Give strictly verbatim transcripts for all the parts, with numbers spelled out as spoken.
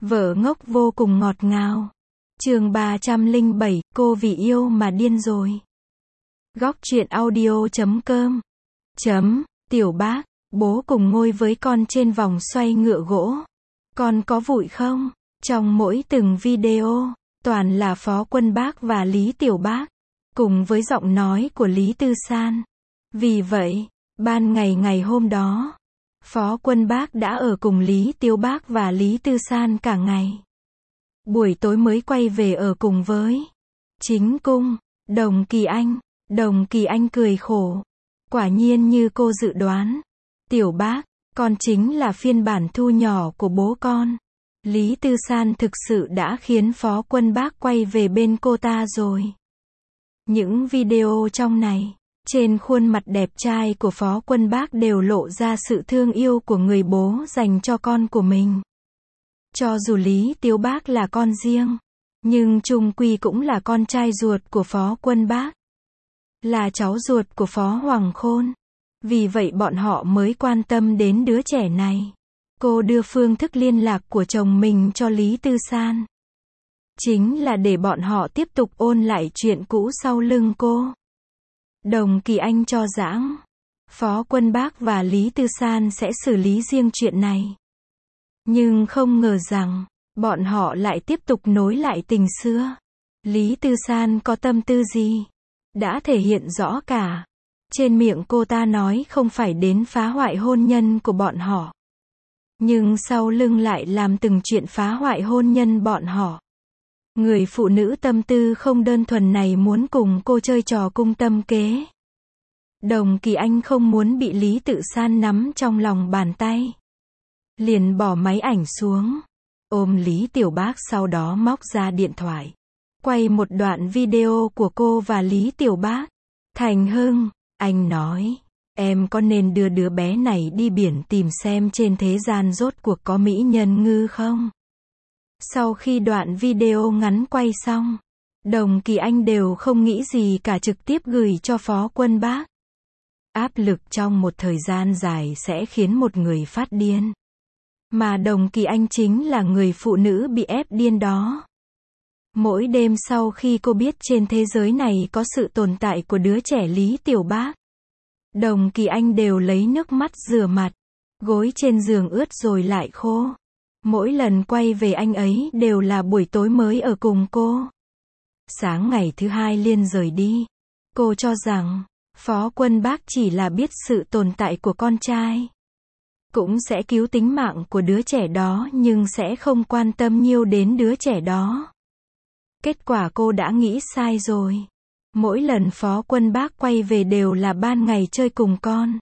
Vợ ngốc vô cùng ngọt ngào. Chương ba trăm lẻ bảy, cô vì yêu mà điên rồi. Góc truyện audio chấm com. Chấm, tiểu bác, bố cùng ngồi với con trên vòng xoay ngựa gỗ. Con có vội không? Trong mỗi từng video, toàn là Phó Quân Bác và Lý Tiểu Bác, cùng với giọng nói của Lý Tư San. Vì vậy, ban ngày ngày hôm đó, Phó Quân Bác đã ở cùng Lý Tiểu Bác và Lý Tư San cả ngày. Buổi tối mới quay về ở cùng với chính cung, Đồng Kỳ Anh. Đồng Kỳ Anh cười khổ. Quả nhiên như cô dự đoán. Tiểu Bác, con chính là phiên bản thu nhỏ của bố con. Lý Tư San thực sự đã khiến Phó Quân Bác quay về bên cô ta rồi. Những video trong này, trên khuôn mặt đẹp trai của Phó Quân Bác đều lộ ra sự thương yêu của người bố dành cho con của mình. Cho dù Lý Tiểu Bác là con riêng, nhưng chung quy cũng là con trai ruột của Phó Quân Bác, là cháu ruột của Phó Hoàng Khôn. Vì vậy bọn họ mới quan tâm đến đứa trẻ này. Cô đưa phương thức liên lạc của chồng mình cho Lý Tư San, chính là để bọn họ tiếp tục ôn lại chuyện cũ sau lưng cô. Đồng Kỳ Anh cho rằng Phó Quân Bác và Lý Tư San sẽ xử lý riêng chuyện này. Nhưng không ngờ rằng, bọn họ lại tiếp tục nối lại tình xưa. Lý Tư San có tâm tư gì? Đã thể hiện rõ cả. Trên miệng cô ta nói không phải đến phá hoại hôn nhân của bọn họ. Nhưng sau lưng lại làm từng chuyện phá hoại hôn nhân bọn họ. Người phụ nữ tâm tư không đơn thuần này muốn cùng cô chơi trò cung tâm kế. Đồng Kỳ Anh không muốn bị Lý Tư San nắm trong lòng bàn tay. Liền bỏ máy ảnh xuống, ôm Lý Tiểu Bác, sau đó móc ra điện thoại, quay một đoạn video của cô và Lý Tiểu Bác. Thành Hưng, anh nói, em có nên đưa đứa bé này đi biển tìm xem trên thế gian rốt cuộc có mỹ nhân ngư không? Sau khi đoạn video ngắn quay xong, Đồng Kỳ Anh đều không nghĩ gì cả, trực tiếp gửi cho Phó Quân Bác. Áp lực trong một thời gian dài sẽ khiến một người phát điên. Mà Đồng Kỳ Anh chính là người phụ nữ bị ép điên đó. Mỗi đêm sau khi cô biết trên thế giới này có sự tồn tại của đứa trẻ Lý Tiểu Bác, Đồng Kỳ Anh đều lấy nước mắt rửa mặt, gối trên giường ướt rồi lại khô. Mỗi lần quay về anh ấy đều là buổi tối mới ở cùng cô. Sáng ngày thứ hai Liên rời đi. Cô cho rằng, Phó Quân Bác chỉ là biết sự tồn tại của con trai, cũng sẽ cứu tính mạng của đứa trẻ đó, nhưng sẽ không quan tâm nhiều đến đứa trẻ đó. Kết quả cô đã nghĩ sai rồi. Mỗi lần Phó Quân Bác quay về đều là ban ngày chơi cùng con,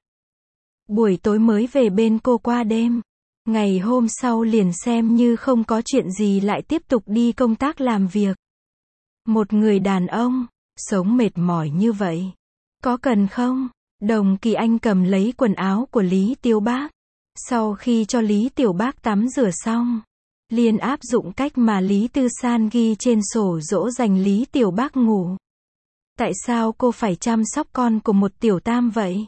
buổi tối mới về bên cô qua đêm. Ngày hôm sau liền xem như không có chuyện gì lại tiếp tục đi công tác làm việc. Một người đàn ông, sống mệt mỏi như vậy, có cần không? Đồng Kỳ Anh cầm lấy quần áo của Lý Tiểu Bác. Sau khi cho Lý Tiểu Bác tắm rửa xong, liền áp dụng cách mà Lý Tư San ghi trên sổ dỗ dành Lý Tiểu Bác ngủ. Tại sao cô phải chăm sóc con của một Tiểu Tam vậy?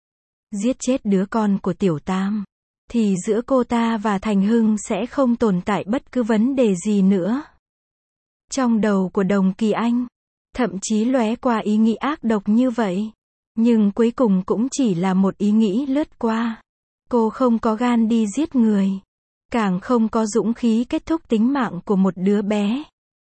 Giết chết đứa con của Tiểu Tam, thì giữa cô ta và Thành Hưng sẽ không tồn tại bất cứ vấn đề gì nữa. Trong đầu của Đồng Kỳ Anh, thậm chí lóe qua ý nghĩ ác độc như vậy. Nhưng cuối cùng cũng chỉ là một ý nghĩ lướt qua. Cô không có gan đi giết người, càng không có dũng khí kết thúc tính mạng của một đứa bé.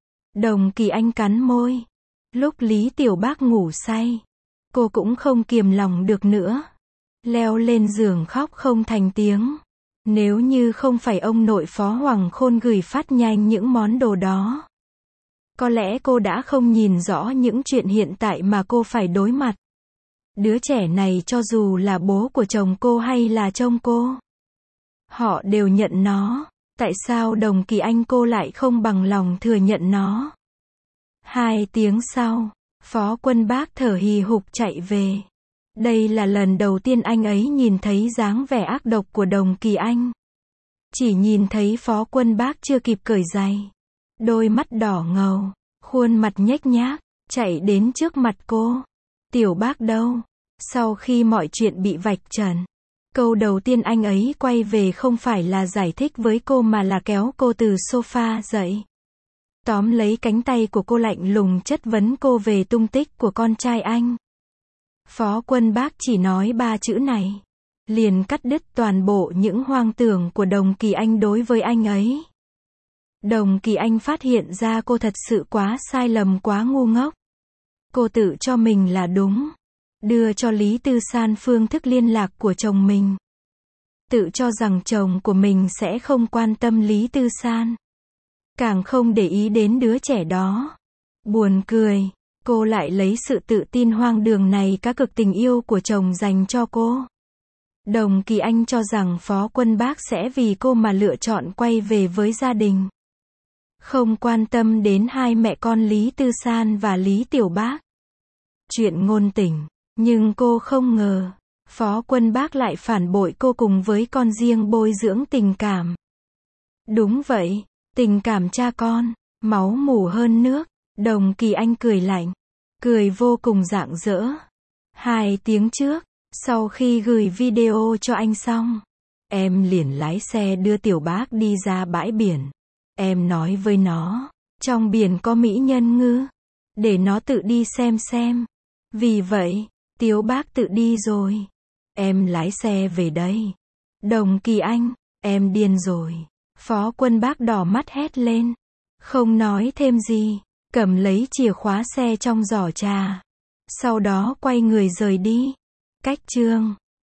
Đồng Kỳ Anh cắn môi. Lúc Lý Tiểu Bác ngủ say, cô cũng không kiềm lòng được nữa, leo lên giường khóc không thành tiếng. Nếu như không phải ông nội Phó Hoàng Khôn gửi phát nhanh những món đồ đó, có lẽ cô đã không nhìn rõ những chuyện hiện tại mà cô phải đối mặt. Đứa trẻ này cho dù là bố của chồng cô hay là chồng cô, họ đều nhận nó. Tại sao Đồng Kỳ Anh cô lại không bằng lòng thừa nhận nó? Hai tiếng sau, Phó Quân Bác thở hì hục chạy về. Đây là lần đầu tiên anh ấy nhìn thấy dáng vẻ ác độc của Đồng Kỳ Anh. Chỉ nhìn thấy Phó Quân Bác chưa kịp cởi giày, đôi mắt đỏ ngầu, khuôn mặt nhếch nhác, chạy đến trước mặt cô. Tiểu Bác đâu? Sau khi mọi chuyện bị vạch trần, Câu đầu tiên anh ấy quay về không phải là giải thích với cô mà là kéo cô từ sofa dậy. Tóm lấy cánh tay của cô lạnh lùng chất vấn cô về tung tích của con trai anh. Phó Quân Bác chỉ nói ba chữ này, liền cắt đứt toàn bộ những hoang tưởng của Đồng Kỳ Anh đối với anh ấy. Đồng Kỳ Anh phát hiện ra cô thật sự quá sai lầm, quá ngu ngốc. Cô tự cho mình là đúng, đưa cho Lý Tư San phương thức liên lạc của chồng mình. Tự cho rằng chồng của mình sẽ không quan tâm Lý Tư San, càng không để ý đến đứa trẻ đó. Buồn cười, cô lại lấy sự tự tin hoang đường này cá cược tình yêu của chồng dành cho cô. Đồng Kỳ Anh cho rằng Phó Quân Bác sẽ vì cô mà lựa chọn quay về với gia đình, không quan tâm đến hai mẹ con Lý Tư San và Lý Tiểu Bác. Chuyện ngôn tình, nhưng cô không ngờ, Phó Quân Bác lại phản bội cô cùng với con riêng bồi dưỡng tình cảm. Đúng vậy, tình cảm cha con, máu mủ hơn nước. Đồng Kỳ Anh cười lạnh, cười vô cùng rạng rỡ. Hai tiếng trước, sau khi gửi video cho anh xong, em liền lái xe đưa Tiểu Bác đi ra bãi biển. Em nói với nó, trong biển có mỹ nhân ngư, để nó tự đi xem xem. Vì vậy, Tiểu Bác tự đi rồi. Em lái xe về đây. Đồng Kỳ Anh, em điên rồi. Phó Quân Bác đỏ mắt hét lên, không nói thêm gì, cầm lấy chìa khóa xe trong giỏ trà. Sau đó quay người rời đi. Cách chương